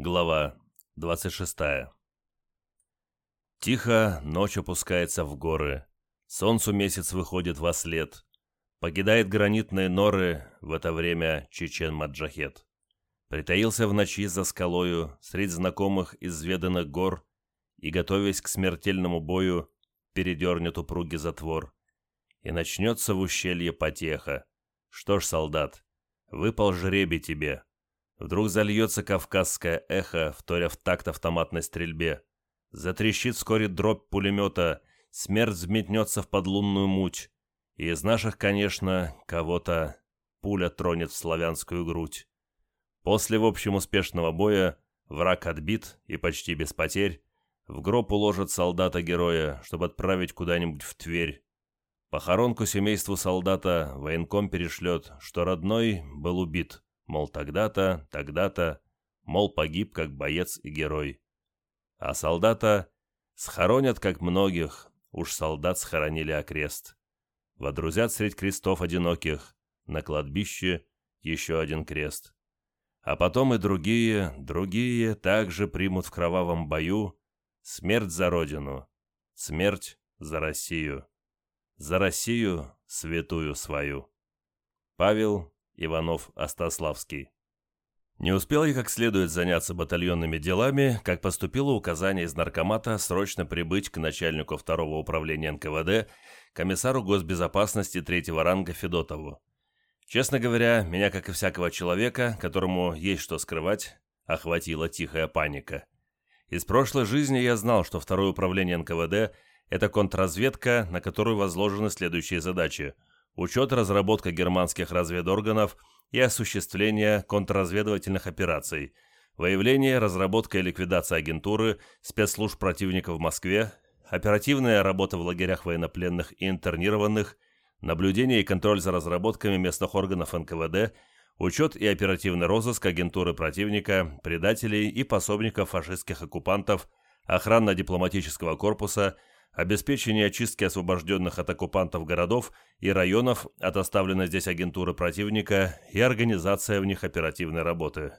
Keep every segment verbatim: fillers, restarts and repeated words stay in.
Глава двадцать шестая. Тихо ночь опускается в горы, солнцу месяц выходит во след, покидает гранитные норы в это время чечен-маджахет. Притаился в ночи за скалою, средь знакомых изведанных гор, и, готовясь к смертельному бою, передернет упругий затвор. И начнется в ущелье потеха. Что ж, солдат, выпал жребий тебе. Вдруг зальется кавказское эхо, вторя в такт автоматной стрельбе. Затрещит вскоре дробь пулемета, смерть взметнется в подлунную муть. И из наших, конечно, кого-то пуля тронет в славянскую грудь. После, в общем, успешного боя враг отбит и почти без потерь. В гроб уложат солдата-героя, чтобы отправить куда-нибудь в Тверь. Похоронку семейству солдата военком перешлет, что родной был убит. Мол, тогда-то, тогда-то, мол, погиб как боец и герой. А солдата схоронят, как многих, уж солдат схоронили окрест. Водрузят средь крестов одиноких, на кладбище еще один крест. А потом и другие, другие также примут в кровавом бою смерть за родину, смерть за Россию, за Россию святую свою. Павел Иванов-Остаславский. Не успел я как следует заняться батальонными делами, как поступило указание из наркомата срочно прибыть к начальнику второго управления эн ка вэ дэ, комиссару госбезопасности третьего ранга Федотову. Честно говоря, меня, как и всякого человека, которому есть что скрывать, охватила тихая паника. Из прошлой жизни я знал, что второе управление эн ка вэ дэ – это контрразведка, на которую возложены следующие задачи: учет, разработка германских разведорганов и осуществление контрразведывательных операций, выявление, разработка и ликвидация агентуры, спецслужб противника в Москве, оперативная работа в лагерях военнопленных и интернированных, наблюдение и контроль за разработками местных органов эн ка вэ дэ, учет и оперативный розыск агентуры противника, предателей и пособников фашистских оккупантов, охрана дипломатического корпуса, обеспечение очистки освобожденных от оккупантов городов и районов от оставленной здесь агентуры противника и организация в них оперативной работы.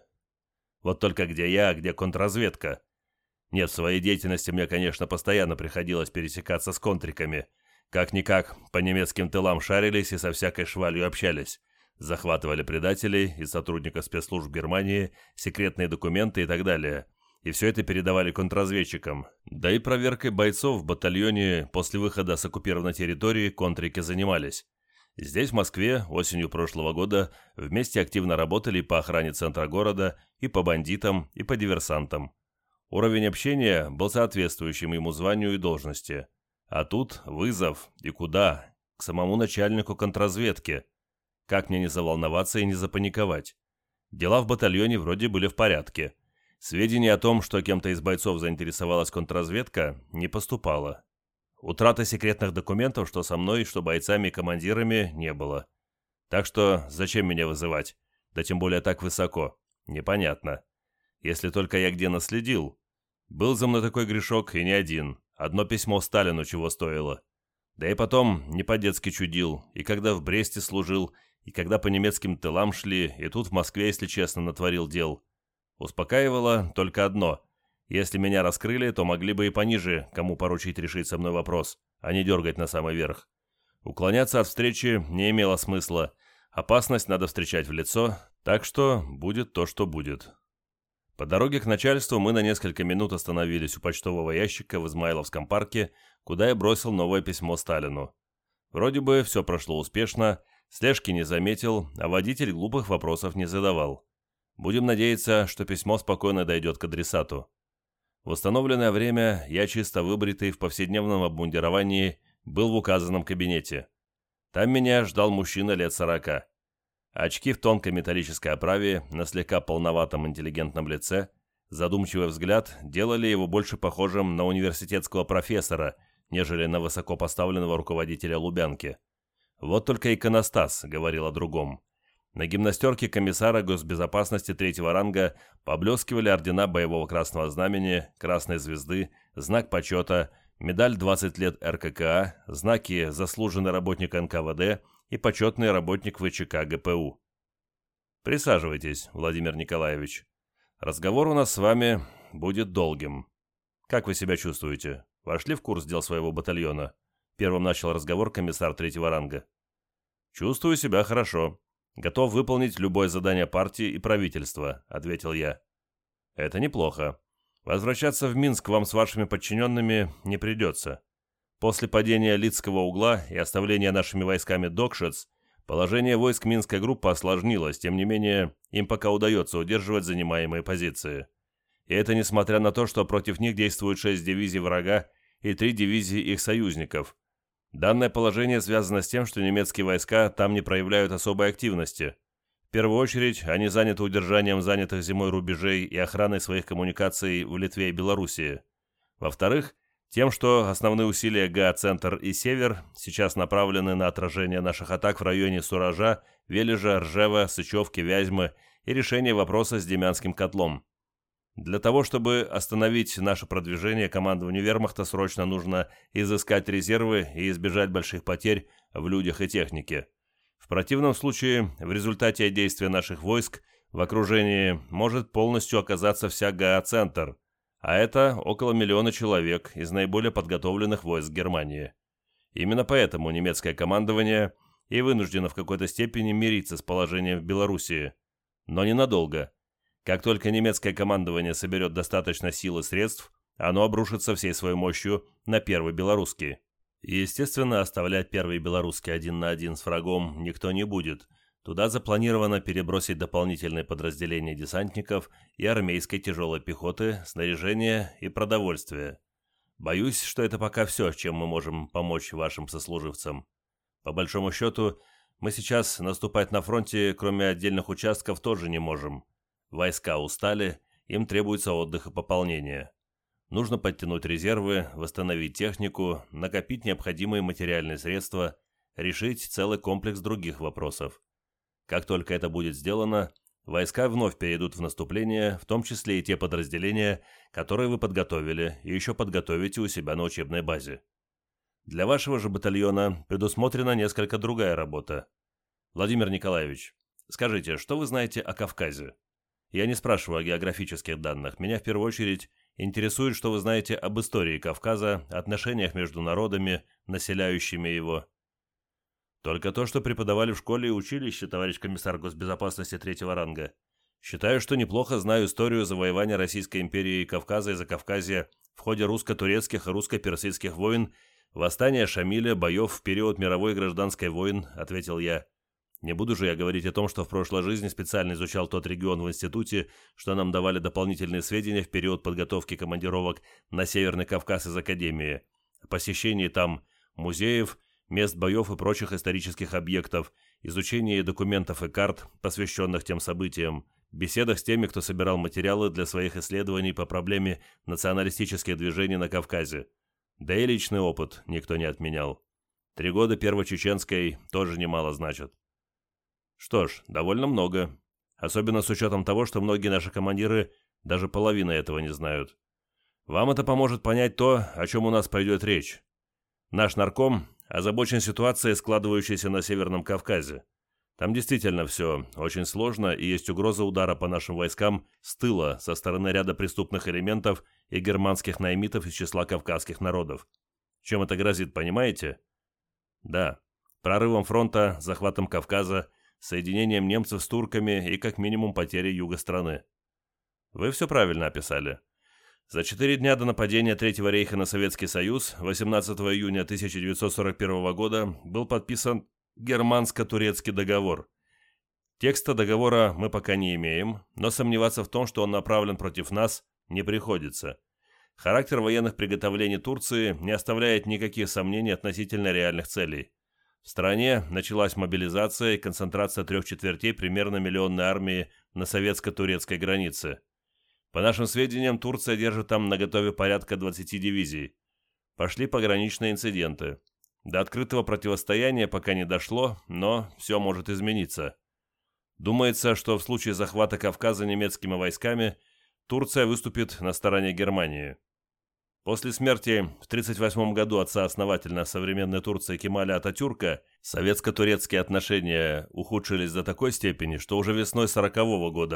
Вот только где я, а где контрразведка? Нет, в своей деятельности мне, конечно, постоянно приходилось пересекаться с контриками. Как-никак, по немецким тылам шарились и со всякой швалью общались. Захватывали предателей и сотрудников спецслужб Германии, секретные документы и так далее. И все это передавали контрразведчикам. Да и проверкой бойцов в батальоне после выхода с оккупированной территории контрики занимались. Здесь, в Москве, осенью прошлого года вместе активно работали по охране центра города, и по бандитам, и по диверсантам. Уровень общения был соответствующим ему званию и должности. А тут вызов, и куда? К самому начальнику контрразведки. Как мне не заволноваться и не запаниковать? Дела в батальоне вроде были в порядке. Сведений о том, что кем-то из бойцов заинтересовалась контрразведка, не поступало. Утраты секретных документов, что со мной, что бойцами и командирами, не было. Так что зачем меня вызывать? Да тем более так высоко. Непонятно. Если только я где наследил. Был за мной такой грешок и не один. Одно письмо Сталину чего стоило. Да и потом не по-детски чудил. И когда в Бресте служил, и когда по немецким тылам шли, и тут в Москве, если честно, натворил дел. Успокаивало только одно: если меня раскрыли, то могли бы и пониже кому поручить решить со мной вопрос, а не дергать на самый верх. Уклоняться от встречи не имело смысла. Опасность надо встречать в лицо, так что будет то, что будет. По дороге к начальству мы на несколько минут остановились у почтового ящика в Измайловском парке, куда я бросил новое письмо Сталину. Вроде бы все прошло успешно, слежки не заметил, а водитель глупых вопросов не задавал. Будем надеяться, что письмо спокойно дойдет к адресату. В установленное время я, чисто выбритый в повседневном обмундировании, был в указанном кабинете. Там меня ждал мужчина лет сорока. Очки в тонкой металлической оправе, на слегка полноватом интеллигентном лице, задумчивый взгляд делали его больше похожим на университетского профессора, нежели на высокопоставленного руководителя Лубянки. Вот только иконостас говорил о другом. На гимнастерке комиссара госбезопасности третьего ранга поблескивали ордена Боевого Красного Знамени, Красной Звезды, знак почета, медаль двадцать лет эр ка ка а, знаки «Заслуженный работник эн ка вэ дэ» и «Почетный работник вэ че ка гэ пэ у». «Присаживайтесь, Владимир Николаевич». Разговор у нас с вами будет долгим. Как вы себя чувствуете? Вошли в курс дел своего батальона?» Первым начал разговор комиссар третьего ранга. «Чувствую себя хорошо. Готов выполнить любое задание партии и правительства», — ответил я. «Это неплохо. Возвращаться в Минск вам с вашими подчиненными не придется. После падения Лидского угла и оставления нашими войсками Докшец, положение войск Минской группы осложнилось, тем не менее, им пока удается удерживать занимаемые позиции. И это несмотря на то, что против них действуют шесть дивизий врага и три дивизии их союзников. Данное положение связано с тем, что немецкие войска там не проявляют особой активности. В первую очередь, они заняты удержанием занятых зимой рубежей и охраной своих коммуникаций в Литве и Белоруссии. Во-вторых, тем, что основные усилия ГА-Центр и Север сейчас направлены на отражение наших атак в районе Суража, Вележа, Ржева, Сычевки, Вязьмы и решение вопроса с Демянским котлом. Для того, чтобы остановить наше продвижение, командованию вермахта срочно нужно изыскать резервы и избежать больших потерь в людях и технике. В противном случае, в результате действия наших войск в окружении может полностью оказаться вся ГА-Центр, а это около миллиона человек из наиболее подготовленных войск Германии. Именно поэтому немецкое командование и вынуждено в какой-то степени мириться с положением в Белоруссии. Но ненадолго. Как только немецкое командование соберет достаточно сил и средств, оно обрушится всей своей мощью на Первый Белорусский. И, естественно, оставлять Первый Белорусский один на один с врагом никто не будет. Туда запланировано перебросить дополнительные подразделения десантников и армейской тяжелой пехоты, снаряжение и продовольствие. Боюсь, что это пока все, чем мы можем помочь вашим сослуживцам. По большому счету, мы сейчас наступать на фронте, кроме отдельных участков, тоже не можем. Войска устали, им требуется отдых и пополнение. Нужно подтянуть резервы, восстановить технику, накопить необходимые материальные средства, решить целый комплекс других вопросов. Как только это будет сделано, войска вновь перейдут в наступление, в том числе и те подразделения, которые вы подготовили и еще подготовите у себя на учебной базе. Для вашего же батальона предусмотрена несколько другая работа. Владимир Николаевич, скажите, что вы знаете о Кавказе? Я не спрашиваю о географических данных. Меня в первую очередь интересует, что вы знаете об истории Кавказа, отношениях между народами, населяющими его. Только то, что преподавали в школе и училище, товарищ комиссар госбезопасности третьего ранга. Считаю, что неплохо знаю историю завоевания Российской империи Кавказа и Закавказья в ходе русско-турецких и русско-персидских войн, восстания Шамиля, боев в период мировой гражданской войн, ответил я. Не буду же я говорить о том, что в прошлой жизни специально изучал тот регион в институте, что нам давали дополнительные сведения в период подготовки командировок на Северный Кавказ из Академии, о посещении там музеев, мест боев и прочих исторических объектов, изучении документов и карт, посвященных тем событиям, беседах с теми, кто собирал материалы для своих исследований по проблеме националистических движений на Кавказе. Да и личный опыт никто не отменял. Три года Перво-Чеченской тоже немало значат. Что ж, довольно много. Особенно с учетом того, что многие наши командиры даже половины этого не знают. Вам это поможет понять то, о чем у нас пойдет речь. Наш нарком озабочен ситуацией, складывающейся на Северном Кавказе. Там действительно все очень сложно и есть угроза удара по нашим войскам с тыла со стороны ряда преступных элементов и германских наймитов из числа кавказских народов. Чем это грозит, понимаете? Да, прорывом фронта, захватом Кавказа, соединением немцев с турками и как минимум потерей юга страны. Вы все правильно описали. За четыре дня до нападения Третьего рейха на Советский Союз, восемнадцатого июня тысяча девятьсот сорок первого года, был подписан Германско-турецкий договор. Текста договора мы пока не имеем, но сомневаться в том, что он направлен против нас, не приходится. Характер военных приготовлений Турции не оставляет никаких сомнений относительно реальных целей. В стране началась мобилизация и концентрация трех четвертей примерно миллионной армии на советско-турецкой границе. По нашим сведениям, Турция держит там наготове порядка двадцати дивизий. Пошли пограничные инциденты. До открытого противостояния пока не дошло, но все может измениться. Думается, что в случае захвата Кавказа немецкими войсками Турция выступит на стороне Германии. После смерти в тридцать восьмом году отца-основателя современной Турции Кемаля Ататюрка советско-турецкие отношения ухудшились до такой степени, что уже весной сорокового года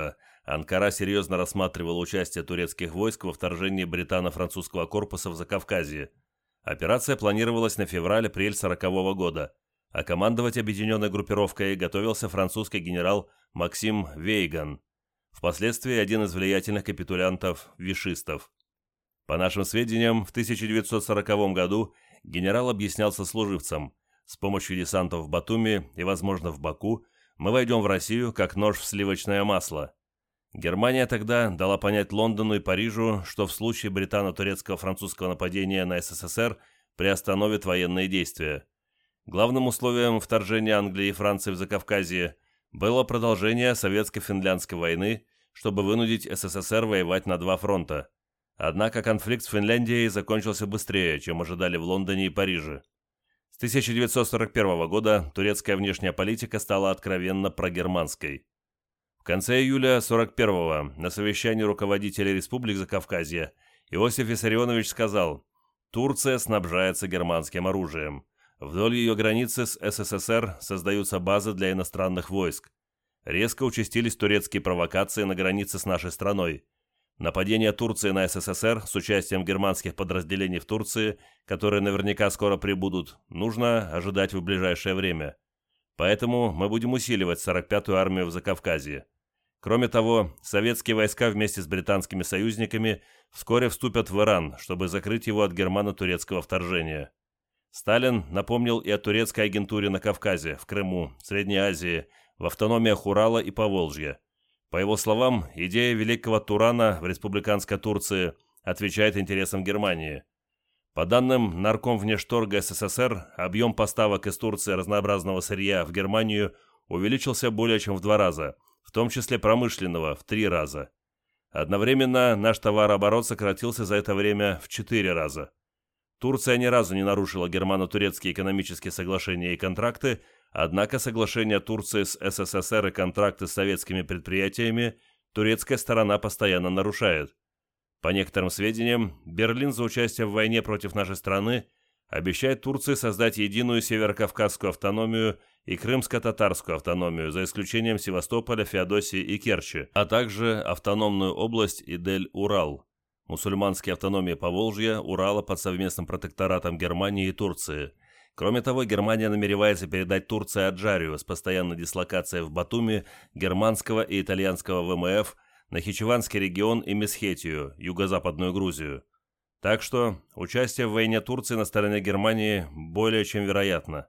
Анкара серьезно рассматривала участие турецких войск во вторжении британо-французского корпуса в Закавказье. Операция планировалась на февраль-апрель сорокового года, а командовать объединенной группировкой готовился французский генерал Максим Вейган, впоследствии один из влиятельных капитулянтов-вишистов. По нашим сведениям, в тысяча девятьсот сороковом году генерал объяснял сослуживцам: с помощью десантов в Батуми и, возможно, в Баку мы войдем в Россию, как нож в сливочное масло. Германия тогда дала понять Лондону и Парижу, что в случае британо-турецкого-французского нападения на СССР приостановит военные действия. Главным условием вторжения Англии и Франции в Закавказье было продолжение Советско-финляндской войны, чтобы вынудить СССР воевать на два фронта. Однако конфликт с Финляндией закончился быстрее, чем ожидали в Лондоне и Париже. С тысяча девятьсот сорок первого года турецкая внешняя политика стала откровенно прогерманской. В конце июля сорок первого на совещании руководителей республик Закавказья Иосиф Виссарионович сказал: «Турция снабжается германским оружием. Вдоль ее границы с СССР создаются базы для иностранных войск. Резко участились турецкие провокации на границе с нашей страной. Нападение Турции на СССР с участием германских подразделений в Турции, которые наверняка скоро прибудут, нужно ожидать в ближайшее время. Поэтому мы будем усиливать сорок пятую армию в Закавказье. Кроме того, советские войска вместе с британскими союзниками вскоре вступят в Иран, чтобы закрыть его от германо-турецкого вторжения». Сталин напомнил и о турецкой агентуре на Кавказе, в Крыму, Средней Азии, в автономиях Урала и Поволжья. По его словам, идея Великого Турана в республиканской Турции отвечает интересам Германии. По данным Наркомвнешторга СССР, объем поставок из Турции разнообразного сырья в Германию увеличился более чем в два раза, в том числе промышленного в три раза. Одновременно наш товарооборот сократился за это время в четыре раза. Турция ни разу не нарушила германо-турецкие экономические соглашения и контракты, однако соглашения Турции с СССР и контракты с советскими предприятиями турецкая сторона постоянно нарушает. По некоторым сведениям, Берлин за участие в войне против нашей страны обещает Турции создать единую северокавказскую автономию и крымско-татарскую автономию, за исключением Севастополя, Феодосии и Керчи, а также автономную область Идель-Урал, мусульманские автономии Поволжья, Урала под совместным протекторатом Германии и Турции. Кроме того, Германия намеревается передать Турции Аджарию с постоянной дислокацией в Батуми германского и итальянского ВМФ, Нахичеванский регион и Месхетию, юго-западную Грузию. Так что участие в войне Турции на стороне Германии более чем вероятно.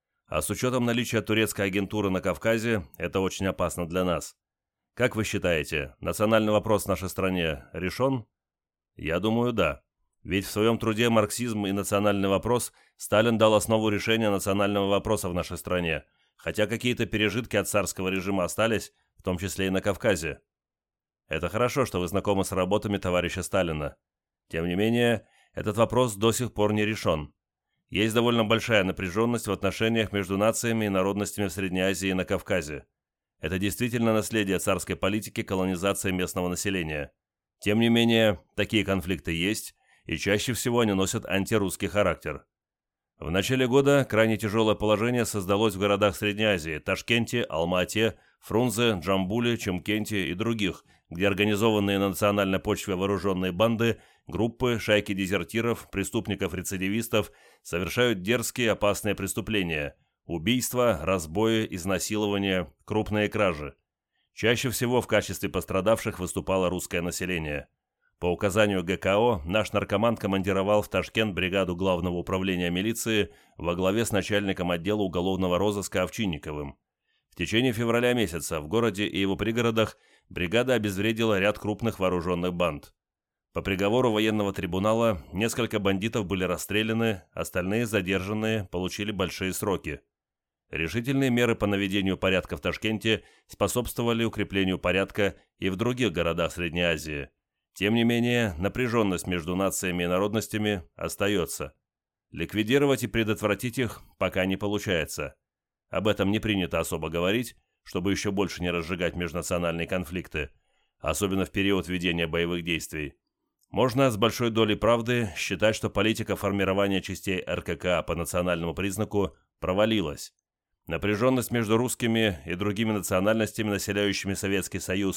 А с учетом наличия турецкой агентуры на Кавказе, это очень опасно для нас. Как вы считаете, национальный вопрос в нашей стране решен? Я думаю, да. Ведь в своем труде «Марксизм и национальный вопрос» Сталин дал основу решения национального вопроса в нашей стране, хотя какие-то пережитки от царского режима остались, в том числе и на Кавказе. Это хорошо, что вы знакомы с работами товарища Сталина. Тем не менее, этот вопрос до сих пор не решен. Есть довольно большая напряженность в отношениях между нациями и народностями в Средней Азии и на Кавказе. Это действительно наследие царской политики колонизации местного населения. Тем не менее, такие конфликты есть, и чаще всего они носят антирусский характер. В начале года крайне тяжелое положение создалось в городах Средней Азии – Ташкенте, Алма-Ате, Фрунзе, Джамбуле, Чимкенте и других, где организованные на национальной почве вооруженные банды, группы, шайки дезертиров, преступников-рецидивистов совершают дерзкие опасные преступления – убийства, разбои, изнасилования, крупные кражи. Чаще всего в качестве пострадавших выступало русское население. По указанию ГКО наш наркоман командировал в Ташкент бригаду Главного управления милиции во главе с начальником отдела уголовного розыска Овчинниковым. В течение февраля месяца в городе и его пригородах бригада обезвредила ряд крупных вооруженных банд. По приговору военного трибунала несколько бандитов были расстреляны, остальные задержанные получили большие сроки. Решительные меры по наведению порядка в Ташкенте способствовали укреплению порядка и в других городах Средней Азии. Тем не менее, напряженность между нациями и народностями остается. Ликвидировать и предотвратить их пока не получается. Об этом не принято особо говорить, чтобы еще больше не разжигать межнациональные конфликты, особенно в период ведения боевых действий. Можно с большой долей правды считать, что политика формирования частей эр ка ка по национальному признаку провалилась. Напряженность между русскими и другими национальностями, населяющими Советский Союз,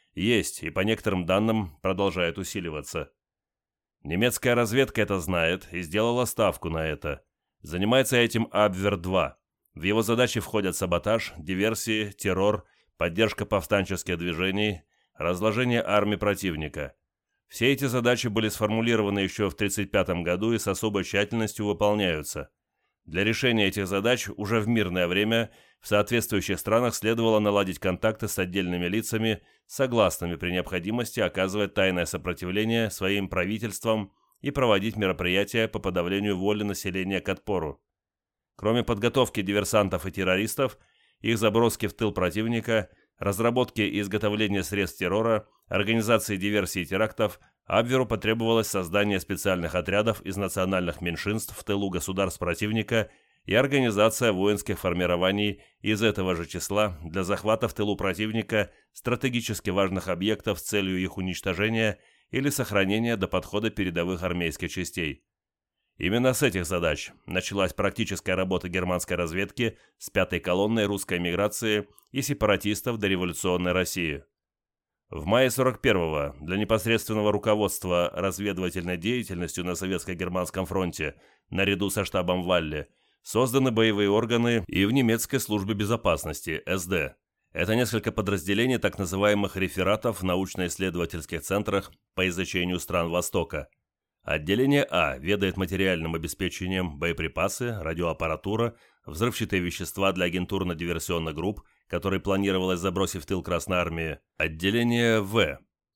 Есть, и по некоторым данным продолжает усиливаться. Немецкая разведка это знает и сделала ставку на это. Занимается этим Абвер-два. В его задачи входят саботаж, диверсии, террор, поддержка повстанческих движений, разложение армии противника. Все эти задачи были сформулированы еще в тысяча девятьсот тридцать пятом году и с особой тщательностью выполняются. Для решения этих задач уже в мирное время в соответствующих странах следовало наладить контакты с отдельными лицами, согласными при необходимости оказывать тайное сопротивление своим правительствам и проводить мероприятия по подавлению воли населения к отпору. Кроме подготовки диверсантов и террористов, их заброски в тыл противника, разработки и изготовления средств террора, организации диверсий и терактов, Абверу потребовалось создание специальных отрядов из национальных меньшинств в тылу государств противника и организация воинских формирований из этого же числа для захвата в тылу противника стратегически важных объектов с целью их уничтожения или сохранения до подхода передовых армейских частей. Именно с этих задач началась практическая работа германской разведки с пятой колонной русской эмиграции и сепаратистов дореволюционной России. В мае сорок первого для непосредственного руководства разведывательной деятельностью на Советско-Германском фронте наряду со штабом Валле созданы боевые органы и в немецкой службе безопасности эс дэ. Это несколько подразделений так называемых рефератов в научно-исследовательских центрах по изучению стран Востока. Отделение А ведает материальным обеспечением, боеприпасы, радиоаппаратура, взрывчатые вещества для агентурно-диверсионных групп, которые планировалось забросить в тыл Красной Армии. Отделение В.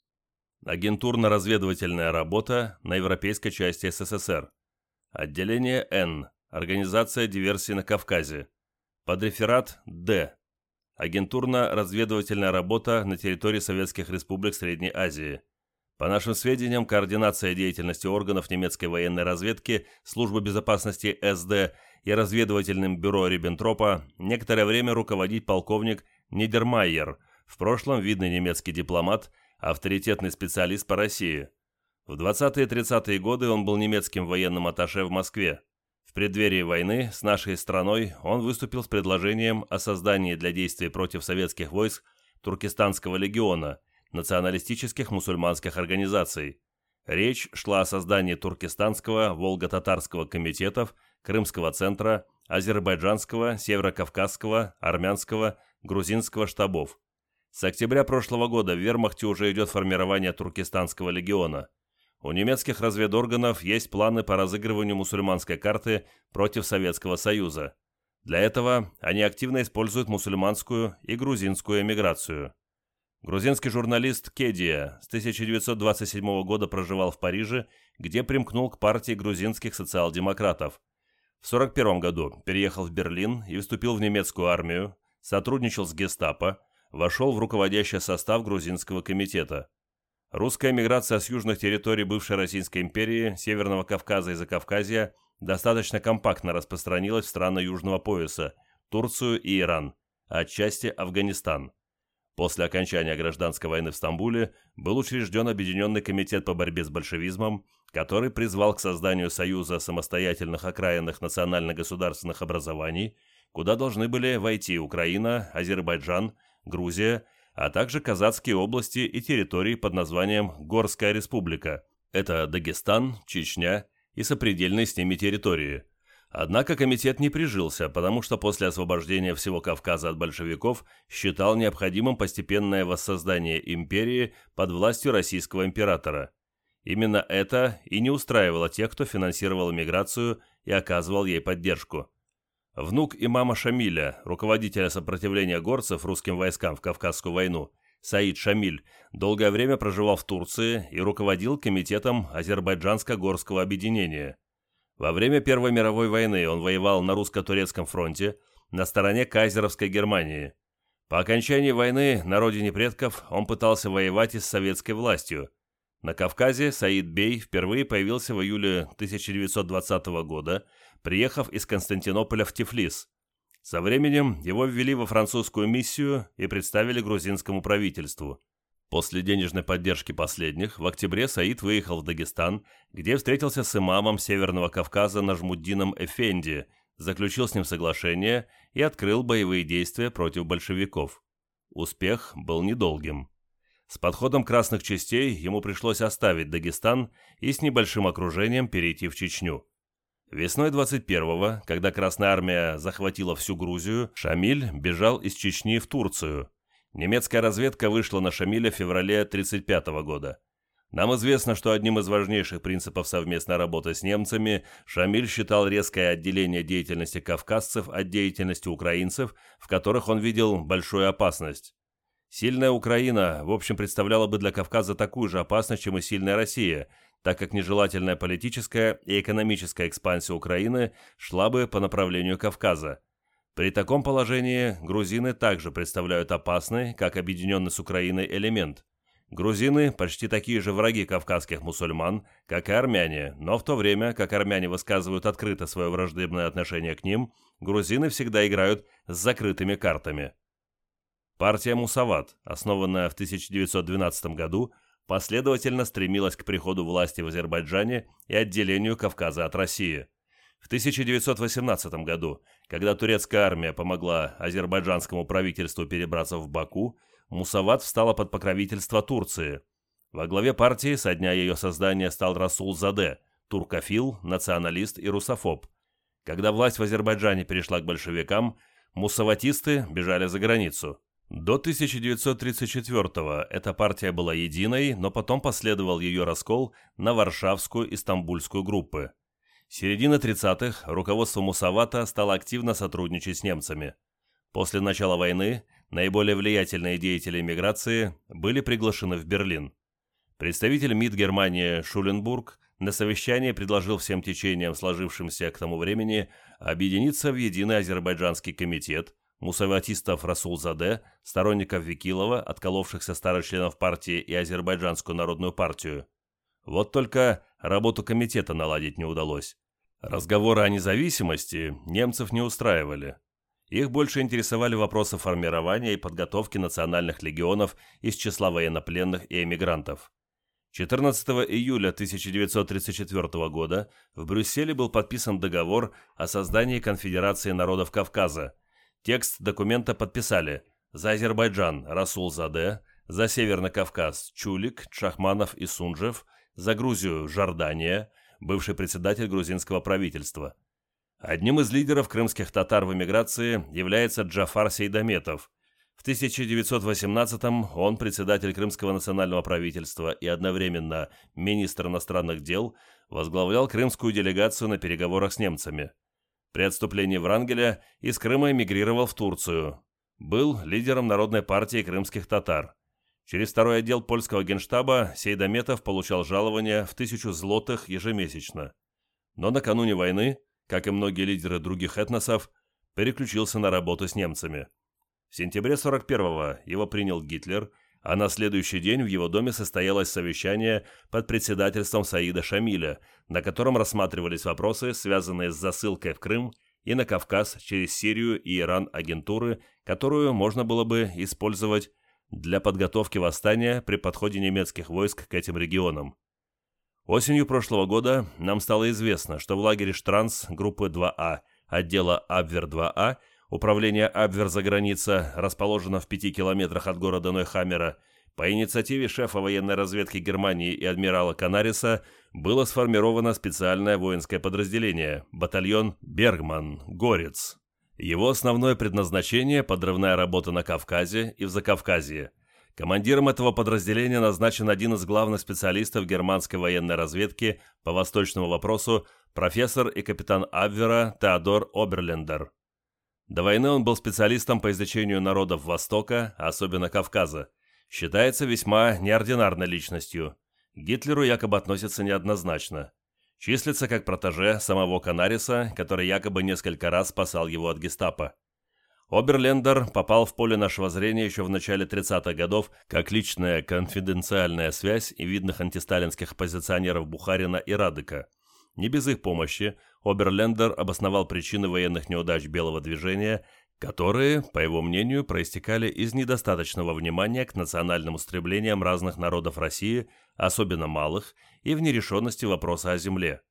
Агентурно-разведывательная работа на европейской части эс эс эс эр. Отделение Н. Организация диверсий на Кавказе. Подреферат Д. Агентурно-разведывательная работа на территории Советских Республик Средней Азии. По нашим сведениям, координация деятельности органов немецкой военной разведки, Службы безопасности эс дэ и разведывательным бюро Риббентропа некоторое время руководит полковник Нидермайер, в прошлом видный немецкий дипломат, авторитетный специалист по России. В двадцатые-тридцатые годы он был немецким военным атташе в Москве. В преддверии войны с нашей страной он выступил с предложением о создании для действий против советских войск Туркестанского легиона, националистических мусульманских организаций. Речь шла о создании Туркестанского, Волго-Татарского комитетов, Крымского центра, Азербайджанского, Северокавказского, Армянского, Грузинского штабов. С октября прошлого года в вермахте уже идет формирование Туркестанского легиона. У немецких разведорганов есть планы по разыгрыванию мусульманской карты против Советского Союза. Для этого они активно используют мусульманскую и грузинскую эмиграцию. Грузинский журналист Кедия с тысяча девятьсот двадцать седьмого года проживал в Париже, где примкнул к партии грузинских социал-демократов. В сорок первом году переехал в Берлин и вступил в немецкую армию, сотрудничал с гестапо, вошел в руководящий состав грузинского комитета. Русская эмиграция с южных территорий бывшей Российской империи, Северного Кавказа и Закавказья достаточно компактно распространилась в страны Южного пояса, Турцию и Иран, а отчасти Афганистан. После окончания гражданской войны в Стамбуле был учрежден Объединенный комитет по борьбе с большевизмом, который призвал к созданию Союза самостоятельных окраинных национально-государственных образований, куда должны были войти Украина, Азербайджан, Грузия, а также казацкие области и территории под названием Горская республика. Это Дагестан, Чечня и сопредельные с ними территории. Однако комитет не прижился, потому что после освобождения всего Кавказа от большевиков считал необходимым постепенное воссоздание империи под властью российского императора. Именно это и не устраивало тех, кто финансировал эмиграцию и оказывал ей поддержку. Внук имама Шамиля, руководителя сопротивления горцев русским войскам в Кавказскую войну, Саид Шамиль, долгое время проживал в Турции и руководил комитетом Азербайджанско-Горского объединения. Во время Первой мировой войны он воевал на русско-турецком фронте на стороне кайзеровской Германии. По окончании войны на родине предков он пытался воевать и с советской властью. На Кавказе Саид Бей впервые появился в июле тысяча девятьсот двадцатого года, приехав из Константинополя в Тифлис. Со временем его ввели во французскую миссию и представили грузинскому правительству. После денежной поддержки последних, в октябре Саид выехал в Дагестан, где встретился с имамом Северного Кавказа Нажмуддином Эфенди, заключил с ним соглашение и открыл боевые действия против большевиков. Успех был недолгим. С подходом красных частей ему пришлось оставить Дагестан и с небольшим окружением перейти в Чечню. Весной двадцать первого, когда Красная Армия захватила всю Грузию, Шамиль бежал из Чечни в Турцию. Немецкая разведка вышла на Шамиля в феврале тридцать пятого года. Нам известно, что одним из важнейших принципов совместной работы с немцами Шамиль считал резкое отделение деятельности кавказцев от деятельности украинцев, в которых он видел большую опасность. Сильная Украина, в общем, представляла бы для Кавказа такую же опасность, чем и сильная Россия, так как нежелательная политическая и экономическая экспансия Украины шла бы по направлению Кавказа. При таком положении грузины также представляют опасный, как объединенный с Украиной элемент. Грузины почти такие же враги кавказских мусульман, как и армяне, но в то время, как армяне высказывают открыто свое враждебное отношение к ним, грузины всегда играют с закрытыми картами. Партия Мусават, основанная в тысяча девятьсот двенадцатом году, последовательно стремилась к приходу власти в Азербайджане и отделению Кавказа от России. В тысяча девятьсот восемнадцатом году, когда турецкая армия помогла азербайджанскому правительству перебраться в Баку, Мусават встала под покровительство Турции. Во главе партии со дня ее создания стал Расул Заде, туркофил, националист и русофоб. Когда власть в Азербайджане перешла к большевикам, мусаватисты бежали за границу. До тысяча девятьсот тридцать четвёртого эта партия была единой, но потом последовал ее раскол на Варшавскую и Стамбульскую группы. С середины тридцатых руководство Мусавата стало активно сотрудничать с немцами. После начала войны наиболее влиятельные деятели эмиграции были приглашены в Берлин. Представитель МИД Германии Шуленбург на совещании предложил всем течениям, сложившимся к тому времени, объединиться в единый азербайджанский комитет, мусаватистов Расул Заде, сторонников Викилова, отколовшихся старых членов партии и Азербайджанскую народную партию. Вот только работу комитета наладить не удалось. Разговоры о независимости немцев не устраивали. Их больше интересовали вопросы формирования и подготовки национальных легионов из числа военнопленных и эмигрантов. четырнадцатого июля тысяча девятьсот тридцать четвёртого года в Брюсселе был подписан договор о создании Конфедерации народов Кавказа. Текст документа подписали за Азербайджан Расул Заде, за Северный Кавказ Чулик, Шахманов и Сунжев, за Грузию Жордания, бывший председатель грузинского правительства. Одним из лидеров крымских татар в эмиграции является Джафар Сейдаметов. В тысяча девятьсот восемнадцатом он председатель Крымского национального правительства и одновременно министр иностранных дел, возглавлял крымскую делегацию на переговорах с немцами. При отступлении Врангеля из Крыма эмигрировал в Турцию. Был лидером Народной партии крымских татар. Через второй отдел польского генштаба Сейдаметов получал жалование в тысячу злотых ежемесячно. Но накануне войны, как и многие лидеры других этносов, переключился на работу с немцами. В сентябре сорок первого его принял Гитлер, а на следующий день в его доме состоялось совещание под председательством Саида Шамиля, на котором рассматривались вопросы, связанные с засылкой в Крым и на Кавказ через Сирию и Иран агентуры, которую можно было бы использовать для подготовки восстания при подходе немецких войск к этим регионам. Осенью прошлого года нам стало известно, что в лагере Штранс группы два А отдела Абвер два А, управление Абвер за граница, расположено в пяти километрах от города Нойхаммера, по инициативе шефа военной разведки Германии и адмирала Канариса было сформировано специальное воинское подразделение, батальон Бергман-Горец. Его основное предназначение – подрывная работа на Кавказе и в Закавказье. Командиром этого подразделения назначен один из главных специалистов германской военной разведки по восточному вопросу, профессор и капитан Абвера Теодор Оберлендер. До войны он был специалистом по изучению народов Востока, особенно Кавказа. Считается весьма неординарной личностью. К Гитлеру якобы относится неоднозначно. Числится как протеже самого Канариса, который якобы несколько раз спасал его от гестапо. Оберлендер попал в поле нашего зрения еще в начале тридцатых годов как личная конфиденциальная связь и видных антисталинских оппозиционеров Бухарина и Радыка. Не без их помощи Оберлендер обосновал причины военных неудач Белого движения, которые, по его мнению, проистекали из недостаточного внимания к национальным устремлениям разных народов России, особенно малых, и в нерешенности вопроса о земле.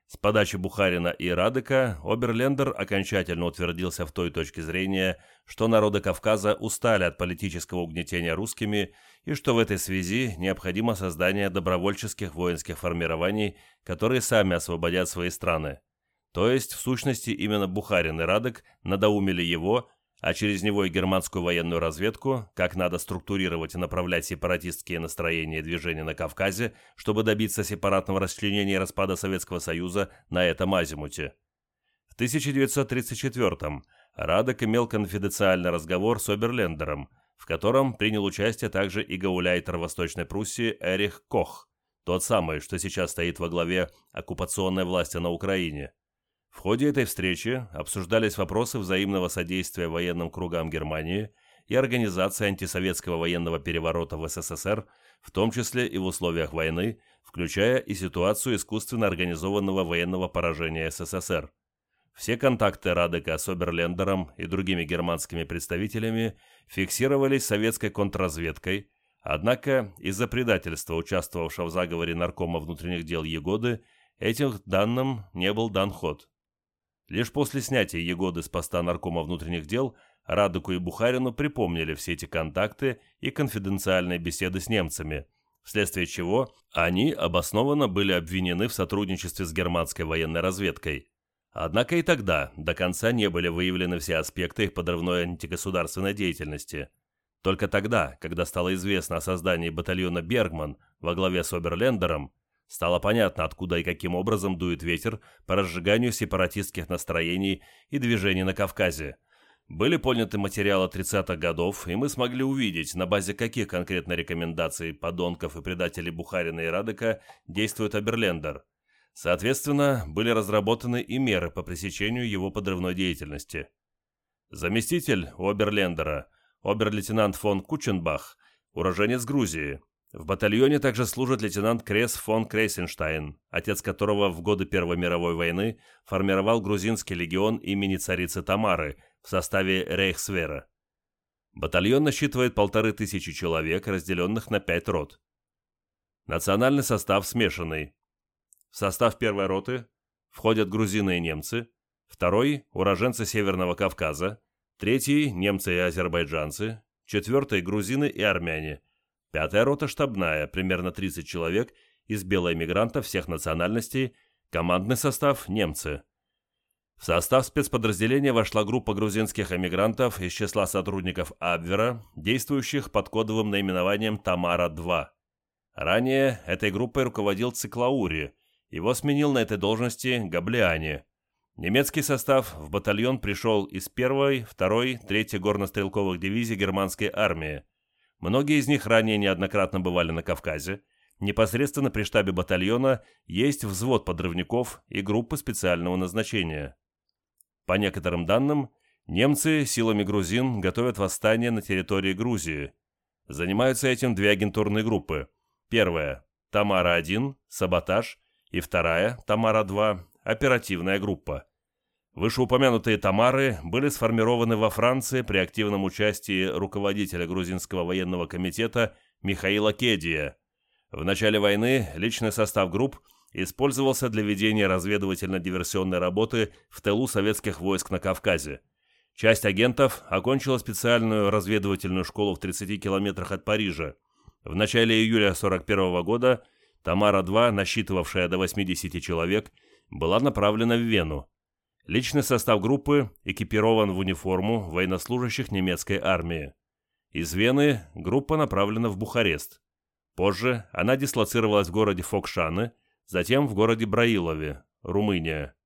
С подачи Бухарина и Радека Оберлендер окончательно утвердился в той точке зрения, что народы Кавказа устали от политического угнетения русскими и что в этой связи необходимо создание добровольческих воинских формирований, которые сами освободят свои страны. То есть, в сущности, именно Бухарин и Радек надоумили его, а через него и германскую военную разведку, как надо структурировать и направлять сепаратистские настроения и движения на Кавказе, чтобы добиться сепаратного расчленения и распада Советского Союза на этом азимуте. В тысяча девятьсот тридцать четвёртом Радек имел конфиденциальный разговор с Оберлендером, в котором принял участие также и гауляйтер Восточной Пруссии Эрих Кох, тот самый, что сейчас стоит во главе оккупационной власти на Украине. В ходе этой встречи обсуждались вопросы взаимного содействия военным кругам Германии и организации антисоветского военного переворота в СССР, в том числе и в условиях войны, включая и ситуацию искусственно организованного военного поражения СССР. Все контакты Радека с Оберлендером и другими германскими представителями фиксировались советской контрразведкой, однако из-за предательства участвовавшего в заговоре наркома внутренних дел Егоды этим данным не был дан ход. Лишь после снятия Егоды с поста наркома внутренних дел Радеку и Бухарину припомнили все эти контакты и конфиденциальные беседы с немцами, вследствие чего они обоснованно были обвинены в сотрудничестве с германской военной разведкой. Однако и тогда до конца не были выявлены все аспекты их подрывной антигосударственной деятельности. Только тогда, когда стало известно о создании батальона «Бергман» во главе с Оберлендером, стало понятно, откуда и каким образом дует ветер по разжиганию сепаратистских настроений и движений на Кавказе. Были подняты материалы тридцатых годов, и мы смогли увидеть, на базе каких конкретно рекомендаций подонков и предателей Бухарина и Радека действует Оберлендер. Соответственно, были разработаны и меры по пресечению его подрывной деятельности. Заместитель у Оберлендера, обер-лейтенант фон Кученбах, уроженец Грузии. В батальоне также служит лейтенант Крес фон Крейсенштайн, отец которого в годы Первой мировой войны формировал грузинский легион имени царицы Тамары в составе Рейхсвера. Батальон насчитывает полторы тысячи человек, разделенных на пять рот. Национальный состав смешанный. В состав первой роты входят грузины и немцы, второй – уроженцы Северного Кавказа, третий – немцы и азербайджанцы, четвертый – грузины и армяне, пятая рота штабная, примерно тридцать человек, из белоэмигрантов всех национальностей, командный состав – немцы. В состав спецподразделения вошла группа грузинских эмигрантов из числа сотрудников Абвера, действующих под кодовым наименованием «Тамара-два». Ранее этой группой руководил Циклаури, его сменил на этой должности Габлиани. Немецкий состав в батальон пришел из первой, второй, третьей горнострелковых дивизий германской армии. Многие из них ранее неоднократно бывали на Кавказе. Непосредственно при штабе батальона есть взвод подрывников и группы специального назначения. По некоторым данным, немцы силами грузин готовят восстание на территории Грузии. Занимаются этим две агентурные группы. Первая – Тамара-один, саботаж, и вторая, Тамара-два, оперативная группа. Вышеупомянутые Тамары были сформированы во Франции при активном участии руководителя грузинского военного комитета Михаила Кедия. В начале войны личный состав групп использовался для ведения разведывательно-диверсионной работы в тылу советских войск на Кавказе. Часть агентов окончила специальную разведывательную школу в тридцати километрах от Парижа. В начале июля сорок первого года Тамара-два, насчитывавшая до восьмидесяти человек, была направлена в Вену. Личный состав группы экипирован в униформу военнослужащих немецкой армии. Из Вены группа направлена в Бухарест. Позже она дислоцировалась в городе Фокшаны, затем в городе Браилове, Румыния.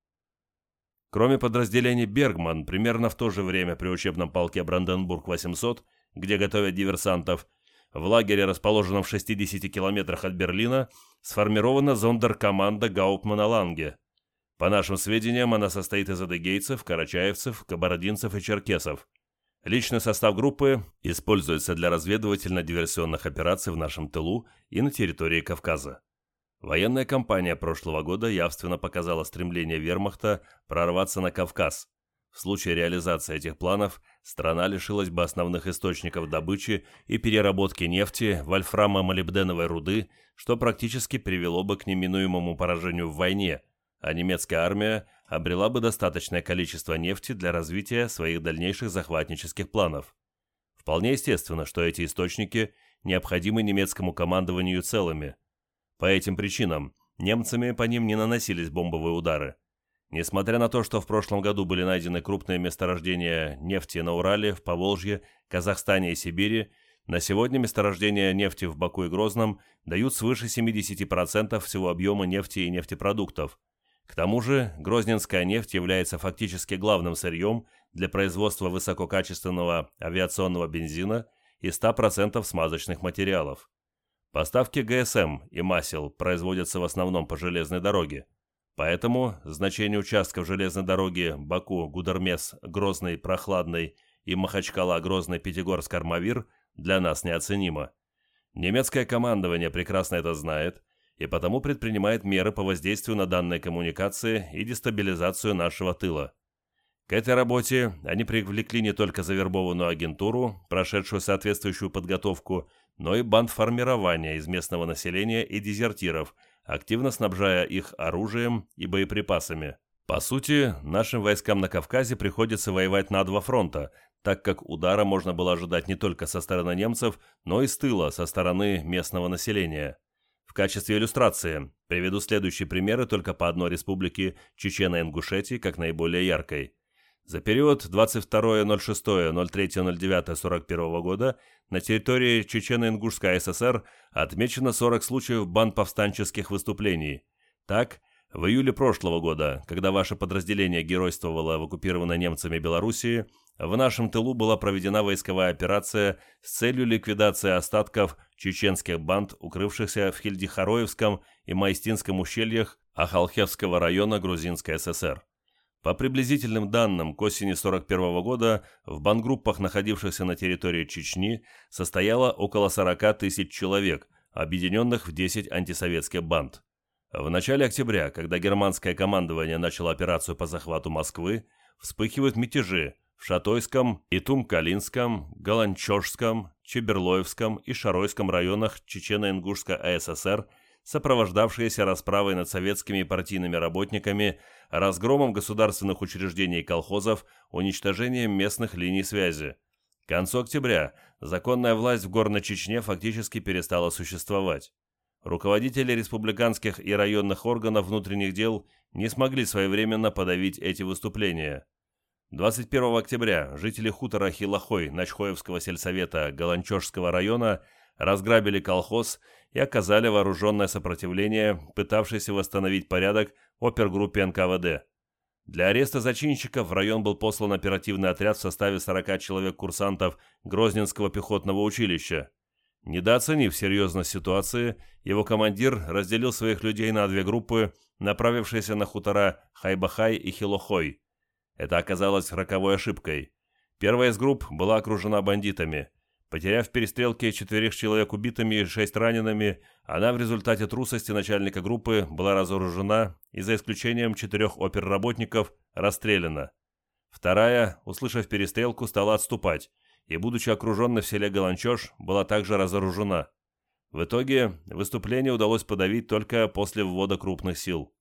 Кроме подразделений «Бергман», примерно в то же время при учебном полке «Бранденбург восемьсот», где готовят диверсантов, в лагере, расположенном в шестидесяти километрах от Берлина, сформирована зондеркоманда Гауптмана Ланге. По нашим сведениям, она состоит из адыгейцев, карачаевцев, кабардинцев и черкесов. Личный состав группы используется для разведывательно-диверсионных операций в нашем тылу и на территории Кавказа. Военная кампания прошлого года явственно показала стремление вермахта прорваться на Кавказ. В случае реализации этих планов страна лишилась бы основных источников добычи и переработки нефти, вольфрамо-молибденовой руды, что практически привело бы к неминуемому поражению в войне, а немецкая армия обрела бы достаточное количество нефти для развития своих дальнейших захватнических планов. Вполне естественно, что эти источники необходимы немецкому командованию целыми. По этим причинам немцами по ним не наносились бомбовые удары. Несмотря на то, что в прошлом году были найдены крупные месторождения нефти на Урале, в Поволжье, Казахстане и Сибири, на сегодня месторождения нефти в Баку и Грозном дают свыше семьдесят процентов всего объема нефти и нефтепродуктов. К тому же грозненская нефть является фактически главным сырьем для производства высококачественного авиационного бензина и ста процентов смазочных материалов. Поставки ГСМ и масел производятся в основном по железной дороге. Поэтому значение участков железной дороги Баку-Гудермес, Грозный, Прохладный и Махачкала-Грозный-Пятигорск-Армавир для нас неоценимо. Немецкое командование прекрасно это знает и потому предпринимает меры по воздействию на данные коммуникации и дестабилизацию нашего тыла. К этой работе они привлекли не только завербованную агентуру, прошедшую соответствующую подготовку, но и бандформирование из местного населения и дезертиров, активно снабжая их оружием и боеприпасами. По сути, нашим войскам на Кавказе приходится воевать на два фронта, так как удара можно было ожидать не только со стороны немцев, но и с тыла, со стороны местного населения. В качестве иллюстрации приведу следующие примеры только по одной республике Чечено-Ингушетии, как наиболее яркой. За период двадцать второе ноль шестое ноль третье ноль девятое сорок первого года на территории Чечено-Ингушской ССР отмечено сорок случаев бандповстанческих выступлений. Так, в июле прошлого года, когда ваше подразделение геройствовало в оккупированной немцами Белоруссии, в нашем тылу была проведена войсковая операция с целью ликвидации остатков чеченских банд, укрывшихся в Хильдихароевском и Майстинском ущельях Ахалхевского района Грузинской ССР. По приблизительным данным, к осени сорок первого года в бандгруппах, находившихся на территории Чечни, состояло около сорока тысяч человек, объединенных в десять антисоветских банд. В начале октября, когда германское командование начало операцию по захвату Москвы, вспыхивают мятежи в Шатойском, Итум-Калинском, Галанчожском, Чеберлоевском и Шаройском районах Чечено-Ингушской АССР, сопровождавшиеся расправой над советскими и партийными работниками, разгромом государственных учреждений и колхозов, уничтожением местных линий связи. К концу октября законная власть в Горной Чечне фактически перестала существовать. Руководители республиканских и районных органов внутренних дел не смогли своевременно подавить эти выступления. двадцать первого октября жители хутора Хилохой Начхоевского сельсовета Галанчожского района разграбили колхоз и оказали вооруженное сопротивление, пытавшееся восстановить порядок опергруппе эн ка вэ дэ. Для ареста зачинщиков в район был послан оперативный отряд в составе сорока человек-курсантов Грозненского пехотного училища. Недооценив серьезность ситуации, его командир разделил своих людей на две группы, направившиеся на хутора Хайбахай и Хилохой. Это оказалось роковой ошибкой. Первая из групп была окружена бандитами. Потеряв в перестрелке четверых человек убитыми и шесть ранеными, она в результате трусости начальника группы была разоружена и, за исключением четырех оперработников, расстреляна. Вторая, услышав перестрелку, стала отступать и, будучи окруженной в селе Галанчож, была также разоружена. В итоге выступление удалось подавить только после ввода крупных сил.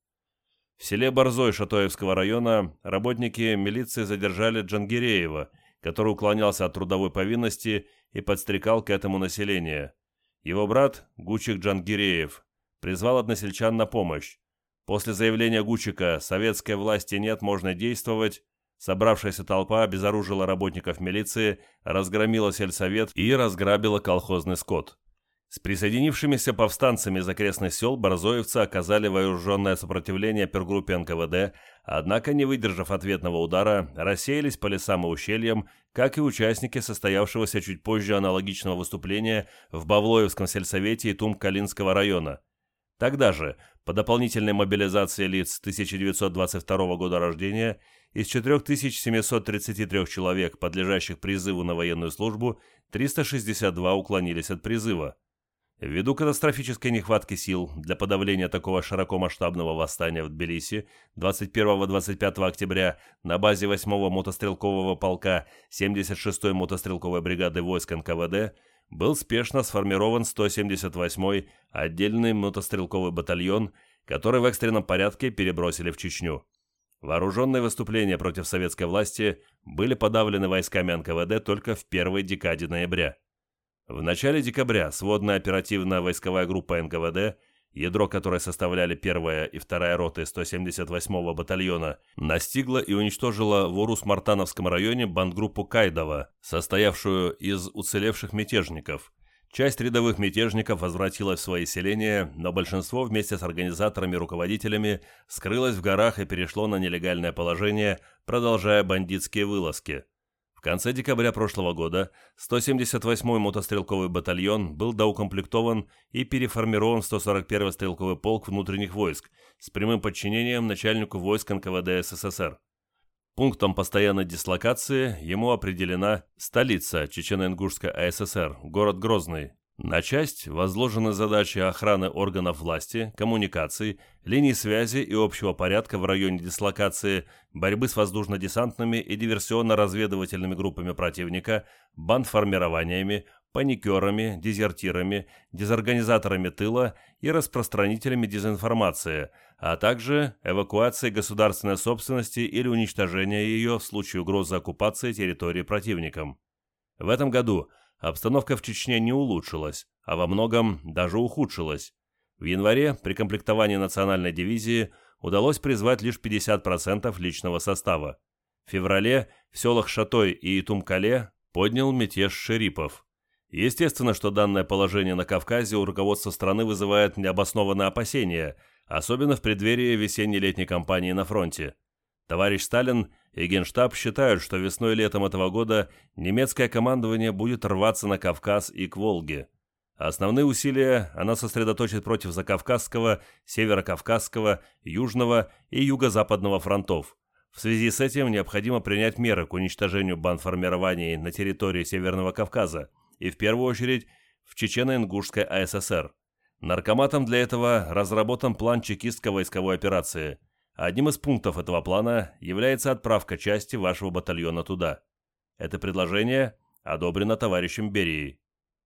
В селе Борзой Шатоевского района работники милиции задержали Джангиреева, который уклонялся от трудовой повинности и подстрекал к этому население. Его брат, Гучик Джангиреев, призвал односельчан на помощь. После заявления Гучика «советской власти нет, можно действовать», собравшаяся толпа обезоружила работников милиции, разгромила сельсовет и разграбила колхозный скот. С присоединившимися повстанцами из окрестных сел борзоевцы оказали вооруженное сопротивление опергруппе эн ка вэ дэ, однако, не выдержав ответного удара, рассеялись по лесам и ущельям, как и участники состоявшегося чуть позже аналогичного выступления в Бавлоевском сельсовете Итум-Калинского района. Тогда же, по дополнительной мобилизации лиц тысяча девятьсот двадцать второго года рождения, из четырех тысяч семисот тридцати трёх человек, подлежащих призыву на военную службу, триста шестьдесят два уклонились от призыва. Ввиду катастрофической нехватки сил для подавления такого широкомасштабного восстания в Тбилиси двадцать первого — двадцать пятого октября на базе восьмого мотострелкового полка семьдесят шестой мотострелковой бригады войск эн ка вэ дэ был спешно сформирован сто семьдесят восьмой отдельный мотострелковый батальон, который в экстренном порядке перебросили в Чечню. Вооруженные выступления против советской власти были подавлены войсками эн ка вэ дэ только в первой декаде ноября. В начале декабря сводная оперативно-войсковая группа эн ка вэ дэ, ядро которой составляли первая и вторая роты сто семьдесят восьмого батальона, настигла и уничтожила в Урус-Мартановском районе бандгруппу Кайдова, состоявшую из уцелевших мятежников. Часть рядовых мятежников возвратилась в свои селения, но большинство вместе с организаторами и руководителями скрылось в горах и перешло на нелегальное положение, продолжая бандитские вылазки. В конце декабря прошлого года сто семьдесят восьмой мотострелковый батальон был доукомплектован и переформирован в сто сорок первый стрелковый полк внутренних войск с прямым подчинением начальнику войск эн ка вэ дэ эс эс эс эр. Пунктом постоянной дислокации ему определена столица Чечено-Ингушской а эс эс эр, город Грозный. На часть возложены задачи охраны органов власти, коммуникаций, линий связи и общего порядка в районе дислокации, борьбы с воздушно-десантными и диверсионно-разведывательными группами противника, бандформированиями, паникерами, дезертирами, дезорганизаторами тыла и распространителями дезинформации, а также эвакуации государственной собственности или уничтожения ее в случае угрозы оккупации территории противником. В этом году обстановка в Чечне не улучшилась, а во многом даже ухудшилась. В январе при комплектовании национальной дивизии удалось призвать лишь пятьдесят процентов личного состава. В феврале в селах Шатой и Итумкале поднял мятеж шерипов. Естественно, что данное положение на Кавказе у руководства страны вызывает необоснованные опасения, особенно в преддверии весенне-летней кампании на фронте. Товарищ Сталин и Генштаб считают, что весной и летом этого года немецкое командование будет рваться на Кавказ и к Волге. Основные усилия оно сосредоточит против Закавказского, Северокавказского, Южного и Юго-Западного фронтов. В связи с этим необходимо принять меры к уничтожению бандформирований на территории Северного Кавказа и в первую очередь в Чечено-Ингушской а эс эс эр. Наркоматом для этого разработан план чекистской войсковой операции. Одним из пунктов этого плана является отправка части вашего батальона туда. Это предложение одобрено товарищем Берией.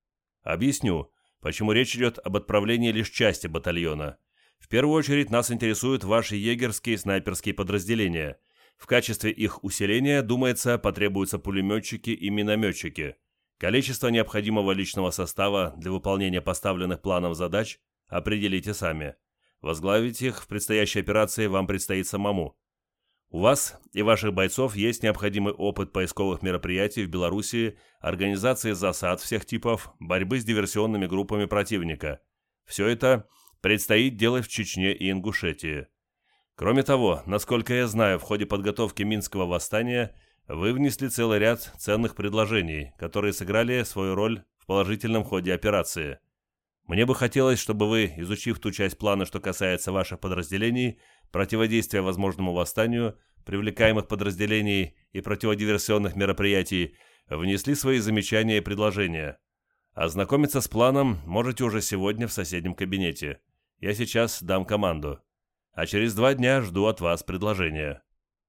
Объясню, почему речь идет об отправлении лишь части батальона. В первую очередь нас интересуют ваши егерские и снайперские подразделения. В качестве их усиления, думается, потребуются пулеметчики и минометчики. Количество необходимого личного состава для выполнения поставленных планов задач определите сами. Возглавить их в предстоящей операции вам предстоит самому. У вас и ваших бойцов есть необходимый опыт поисковых мероприятий в Белоруссии, организации засад всех типов, борьбы с диверсионными группами противника. Все это предстоит делать в Чечне и Ингушетии. Кроме того, насколько я знаю, в ходе подготовки Минского восстания вы внесли целый ряд ценных предложений, которые сыграли свою роль в положительном ходе операции. Мне бы хотелось, чтобы вы, изучив ту часть плана, что касается ваших подразделений, противодействия возможному восстанию, привлекаемых подразделений и противодиверсионных мероприятий, внесли свои замечания и предложения. Ознакомиться с планом можете уже сегодня в соседнем кабинете. Я сейчас дам команду. А через два дня жду от вас предложения.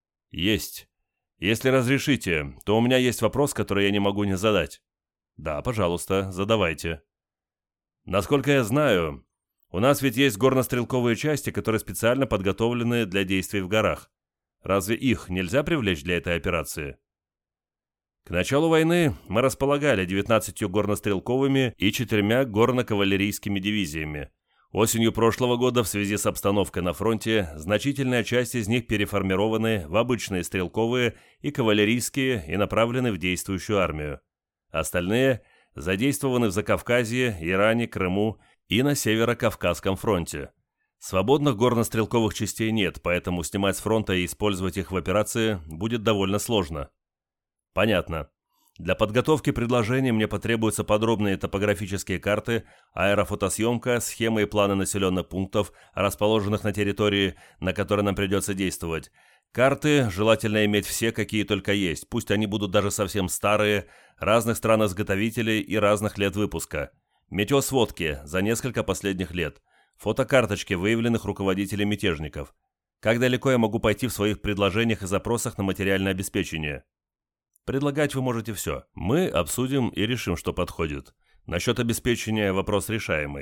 Есть. Если разрешите, то у меня есть вопрос, который я не могу не задать. Да, пожалуйста, задавайте. Насколько я знаю, у нас ведь есть горнострелковые части, которые специально подготовлены для действий в горах. Разве их нельзя привлечь для этой операции? К началу войны мы располагали девятнадцатью горнострелковыми и четырьмя горно-кавалерийскими дивизиями. Осенью прошлого года в связи с обстановкой на фронте значительная часть из них переформированы в обычные стрелковые и кавалерийские и направлены в действующую армию. Остальные задействованы в Закавказье, Иране, Крыму и на Северо-Кавказском фронте. Свободных горнострелковых частей нет, поэтому снимать с фронта и использовать их в операции будет довольно сложно. Понятно. Для подготовки предложений мне потребуются подробные топографические карты, аэрофотосъемка, схемы и планы населенных пунктов, расположенных на территории, на которой нам придется действовать. Карты желательно иметь все, какие только есть, пусть они будут даже совсем старые, разных стран-изготовителей и разных лет выпуска. Метеосводки за несколько последних лет. Фотокарточки выявленных руководителей мятежников. Как далеко я могу пойти в своих предложениях и запросах на материальное обеспечение? Предлагать вы можете все. Мы обсудим и решим, что подходит. Насчет обеспечения вопрос решаемый.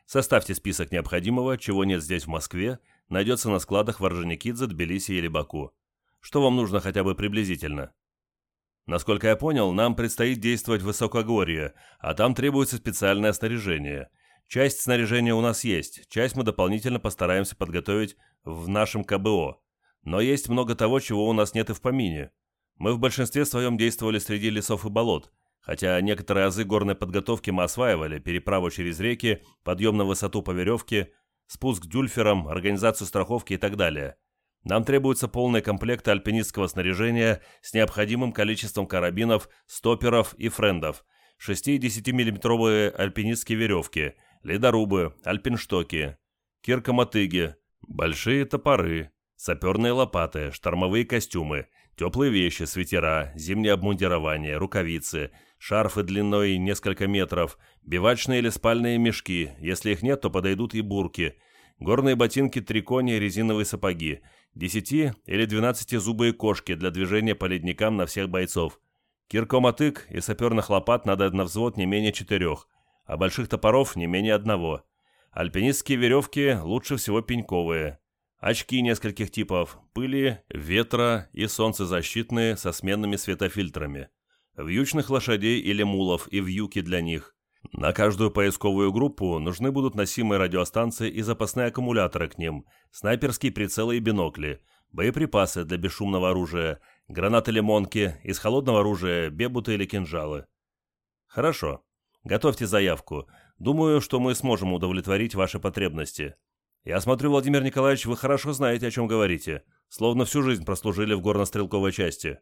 Составьте список необходимого, чего нет здесь в Москве, найдется на складах в Орджоникидзе, Тбилиси или Баку. Что вам нужно хотя бы приблизительно? Насколько я понял, нам предстоит действовать в высокогорье, а там требуется специальное снаряжение. Часть снаряжения у нас есть, часть мы дополнительно постараемся подготовить в нашем ка бэ о. Но есть много того, чего у нас нет и в помине. Мы в большинстве своем действовали среди лесов и болот, хотя некоторые азы горной подготовки мы осваивали, переправу через реки, подъем на высоту по веревке, спуск дюльфером, организацию страховки и так далее. Нам требуется полный комплект альпинистского снаряжения с необходимым количеством карабинов, стопперов и френдов, шести- и десятимиллиметровые альпинистские веревки, ледорубы, альпинштоки, кирка-мотыги, большие топоры, саперные лопаты, штормовые костюмы, теплые вещи, свитера, зимнее обмундирование, рукавицы, шарфы длиной несколько метров, бивачные или спальные мешки, если их нет, то подойдут и бурки, горные ботинки трикони, резиновые сапоги, десяти- или двенадцатизубые кошки для движения по ледникам на всех бойцов. Киркомотык и саперных лопат надо на взвод не менее четырех, а больших топоров не менее одного. Альпинистские веревки лучше всего пеньковые. Очки нескольких типов, пыли, ветра и солнцезащитные со сменными светофильтрами. Вьючных лошадей или мулов и вьюки для них. На каждую поисковую группу нужны будут носимые радиостанции и запасные аккумуляторы к ним, снайперские прицелы и бинокли, боеприпасы для бесшумного оружия, гранаты-лимонки, из холодного оружия бебуты или кинжалы. Хорошо. Готовьте заявку. Думаю, что мы сможем удовлетворить ваши потребности. Я смотрю, Владимир Николаевич, вы хорошо знаете, о чем говорите, словно всю жизнь прослужили в горно-стрелковой части.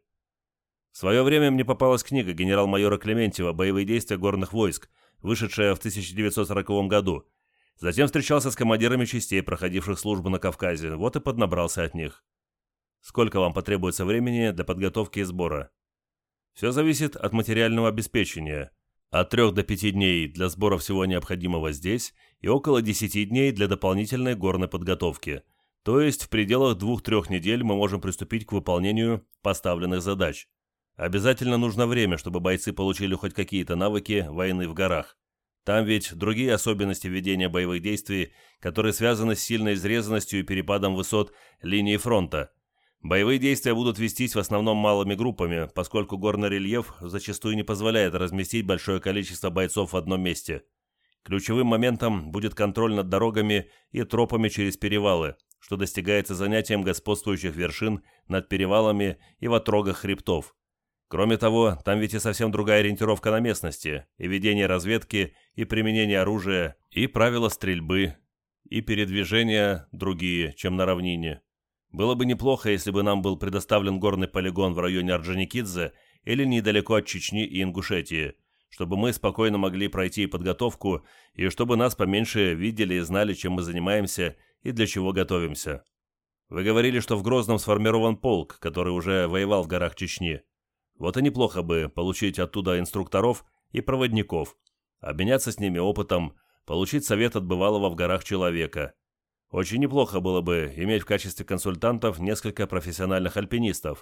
В свое время мне попалась книга генерал-майора Клементьева «Боевые действия горных войск», вышедшая в тысяча девятьсот сороковом году. Затем встречался с командирами частей, проходивших службу на Кавказе, вот и поднабрался от них. Сколько вам потребуется времени для подготовки и сбора? Все зависит от материального обеспечения. От трех до пяти дней для сбора всего необходимого здесь и около десяти дней для дополнительной горной подготовки. То есть в пределах двух-трех недель мы можем приступить к выполнению поставленных задач. Обязательно нужно время, чтобы бойцы получили хоть какие-то навыки войны в горах. Там ведь другие особенности ведения боевых действий, которые связаны с сильной изрезанностью и перепадом высот линии фронта. Боевые действия будут вестись в основном малыми группами, поскольку горный рельеф зачастую не позволяет разместить большое количество бойцов в одном месте. Ключевым моментом будет контроль над дорогами и тропами через перевалы, что достигается занятием господствующих вершин над перевалами и в отрогах хребтов. Кроме того, там ведь и совсем другая ориентировка на местности, и ведение разведки, и применение оружия, и правила стрельбы, и передвижения другие, чем на равнине. Было бы неплохо, если бы нам был предоставлен горный полигон в районе Орджоникидзе или недалеко от Чечни и Ингушетии, чтобы мы спокойно могли пройти подготовку и чтобы нас поменьше видели и знали, чем мы занимаемся и для чего готовимся. Вы говорили, что в Грозном сформирован полк, который уже воевал в горах Чечни. Вот и неплохо бы получить оттуда инструкторов и проводников, обменяться с ними опытом, получить совет от бывалого в горах человека. Очень неплохо было бы иметь в качестве консультантов несколько профессиональных альпинистов.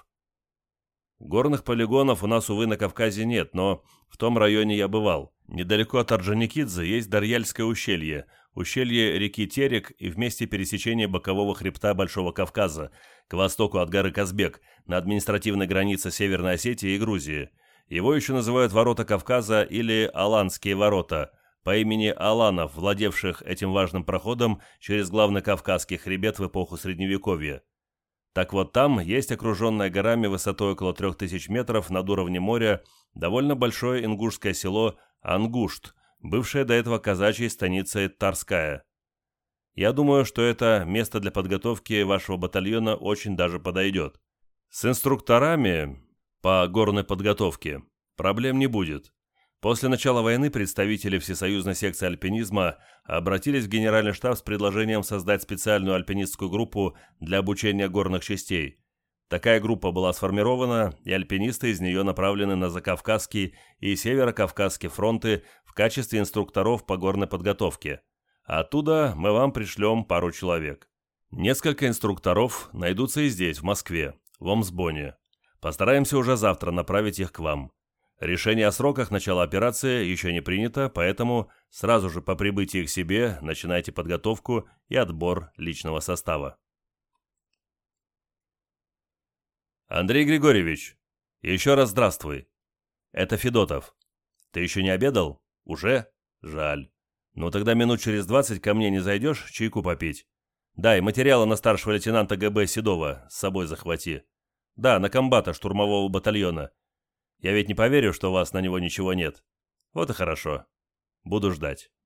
Горных полигонов у нас, увы, на Кавказе нет, но в том районе я бывал. Недалеко от Орджоникидзе есть Дарьяльское ущелье, ущелье реки Терек и в месте пересечения бокового хребта Большого Кавказа, к востоку от горы Казбек, на административной границе Северной Осетии и Грузии. Его еще называют Ворота Кавказа или Аланские ворота, по имени аланов, владевших этим важным проходом через главный Кавказский хребет в эпоху Средневековья. Так вот там есть окруженное горами высотой около трех тысяч метров над уровнем моря довольно большое ингушское село Ангушт, бывшее до этого казачьей станицей Тарская. Я думаю, что это место для подготовки вашего батальона очень даже подойдет. С инструкторами по горной подготовке проблем не будет. После начала войны представители Всесоюзной секции альпинизма обратились в Генеральный штаб с предложением создать специальную альпинистскую группу для обучения горных частей. Такая группа была сформирована, и альпинисты из нее направлены на Закавказский и Северокавказский фронты в качестве инструкторов по горной подготовке. Оттуда мы вам пришлем пару человек. Несколько инструкторов найдутся и здесь, в Москве, в Омсбоне. Постараемся уже завтра направить их к вам. Решение о сроках начала операции еще не принято, поэтому сразу же по прибытии к себе начинайте подготовку и отбор личного состава. Андрей Григорьевич, еще раз здравствуй. Это Федотов. Ты еще не обедал? Уже? Жаль. Ну тогда минут через двадцать ко мне не зайдешь чайку попить? Да, и материалы на старшего лейтенанта ГБ Седова с собой захвати. Да, на комбата штурмового батальона. Я ведь не поверю, что у вас на него ничего нет. Вот и хорошо. Буду ждать.